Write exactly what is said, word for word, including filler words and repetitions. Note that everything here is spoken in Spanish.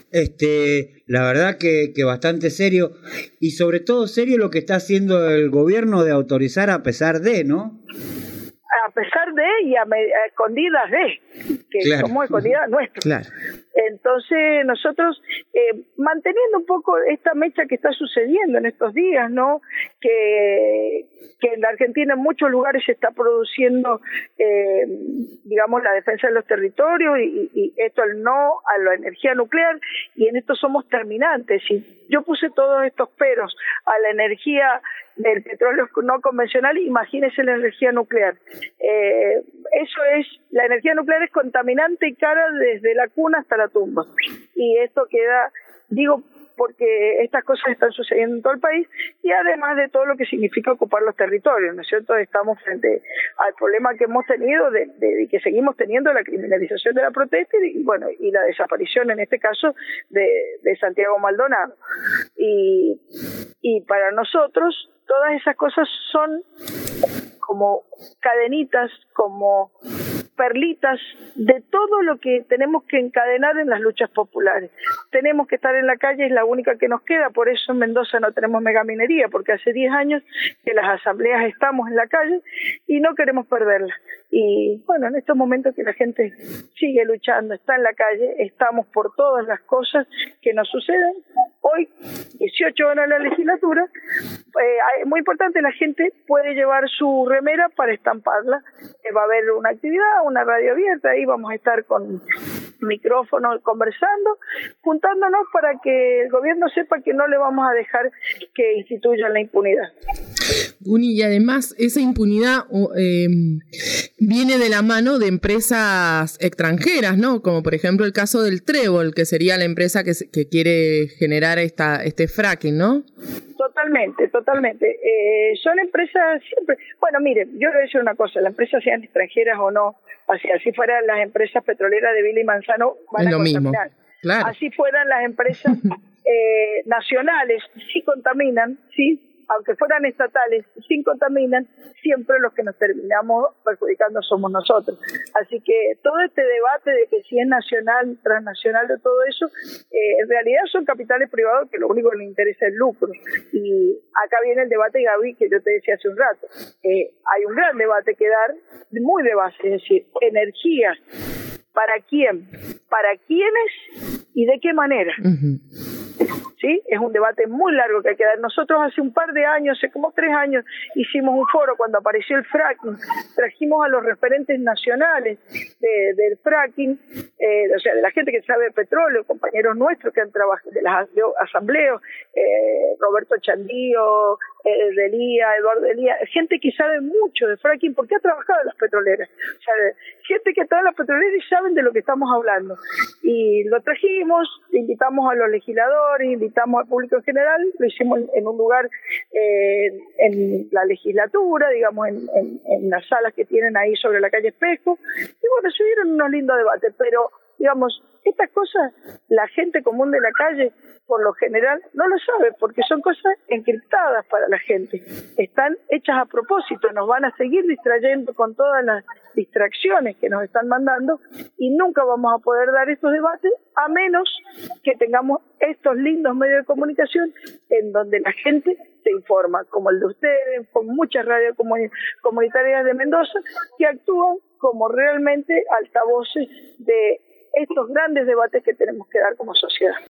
Este, la verdad que, que bastante serio, y sobre todo serio lo que está haciendo el gobierno de autorizar a pesar de, ¿no? A pesar de y a, me, a escondidas de, que claro. Somos escondidas nuestras. Claro. Entonces nosotros eh, manteniendo un poco esta mecha que está sucediendo en estos días, ¿no? Que, que en la Argentina en muchos lugares se está produciendo, eh, digamos, la defensa de los territorios y, y esto el no a la energía nuclear, y en esto somos terminantes. Y yo puse todos estos peros a la energía del petróleo no convencional, imagínese la energía nuclear. Eh, eso es, la energía nuclear es contaminante y cara desde la cuna hasta la tumba. Y esto queda, digo, porque estas cosas están sucediendo en todo el país, y además de todo lo que significa ocupar los territorios, ¿no es cierto? Estamos frente al problema que hemos tenido de, de, y que seguimos teniendo, la criminalización de la protesta y, bueno, y la desaparición, en este caso, de, de Santiago Maldonado. Y, y para nosotros, todas esas cosas son como cadenitas, como perlitas de todo lo que tenemos que encadenar en las luchas populares. Tenemos que estar en la calle, es la única que nos queda, por eso en Mendoza no tenemos megaminería, porque hace diez años que las asambleas estamos en la calle y no queremos perderla. Y bueno, en estos momentos que la gente sigue luchando, está en la calle, estamos por todas las cosas que nos suceden. Hoy, dieciocho horas en la legislatura, eh, muy importante, la gente puede llevar su remera para estamparla. Eh, va a haber una actividad, una radio abierta, ahí vamos a estar con micrófonos conversando, juntándonos para que el gobierno sepa que no le vamos a dejar que instituyan la impunidad. Guni, y además esa impunidad eh, viene de la mano de empresas extranjeras, ¿no? Como por ejemplo el caso del Trébol, que sería la empresa que, que quiere generar esta este fracking, ¿no? Totalmente, totalmente. Eh, son empresas siempre... Bueno, miren, yo le voy a decir una cosa, las empresas sean extranjeras o no, así, así fueran las empresas petroleras de Vila y Manzano, van es a lo contaminar. Mismo. Claro. Así fueran las empresas eh, nacionales, sí contaminan, sí, aunque fueran estatales, sí contaminan, siempre los que nos terminamos perjudicando somos nosotros. Así que todo este debate de que si es nacional, transnacional, de todo eso, eh, en realidad son capitales privados que lo único que les interesa es el lucro. Y acá viene el debate, Gaby, que yo te decía hace un rato. Eh, hay un gran debate que dar, muy de base, es decir, energía, ¿para quién? ¿Para quiénes? ¿Y de qué manera? Uh-huh. ¿Sí? Es un debate muy largo que hay que dar. Nosotros hace un par de años, hace como tres años, hicimos un foro cuando apareció el fracking, trajimos a los referentes nacionales de, del fracking, eh, o sea, de la gente que sabe de petróleo, compañeros nuestros que han trabajado, de las asambleas, eh, Roberto Chandío, eh, Delía, Eduardo Delía, gente que sabe mucho de fracking porque ha trabajado en las petroleras, o sea, gente que está en las petroleras y saben de lo que estamos hablando. Y lo trajimos, invitamos a los legisladores, invitamos al público en general, lo hicimos en, en un lugar, eh, en la legislatura, digamos, en, en, en las salas que tienen ahí sobre la calle Espejo, y bueno, se dieron unos lindos debates, pero, digamos, estas cosas, la gente común de la calle, por lo general, no lo sabe, porque son cosas encriptadas para la gente. Están hechas a propósito, nos van a seguir distrayendo con todas las distracciones que nos están mandando, y nunca vamos a poder dar estos debates a menos que tengamos estos lindos medios de comunicación en donde la gente se informa, como el de ustedes, con muchas radios comunitarias de Mendoza, que actúan como realmente altavoces de estos grandes debates que tenemos que dar como sociedad.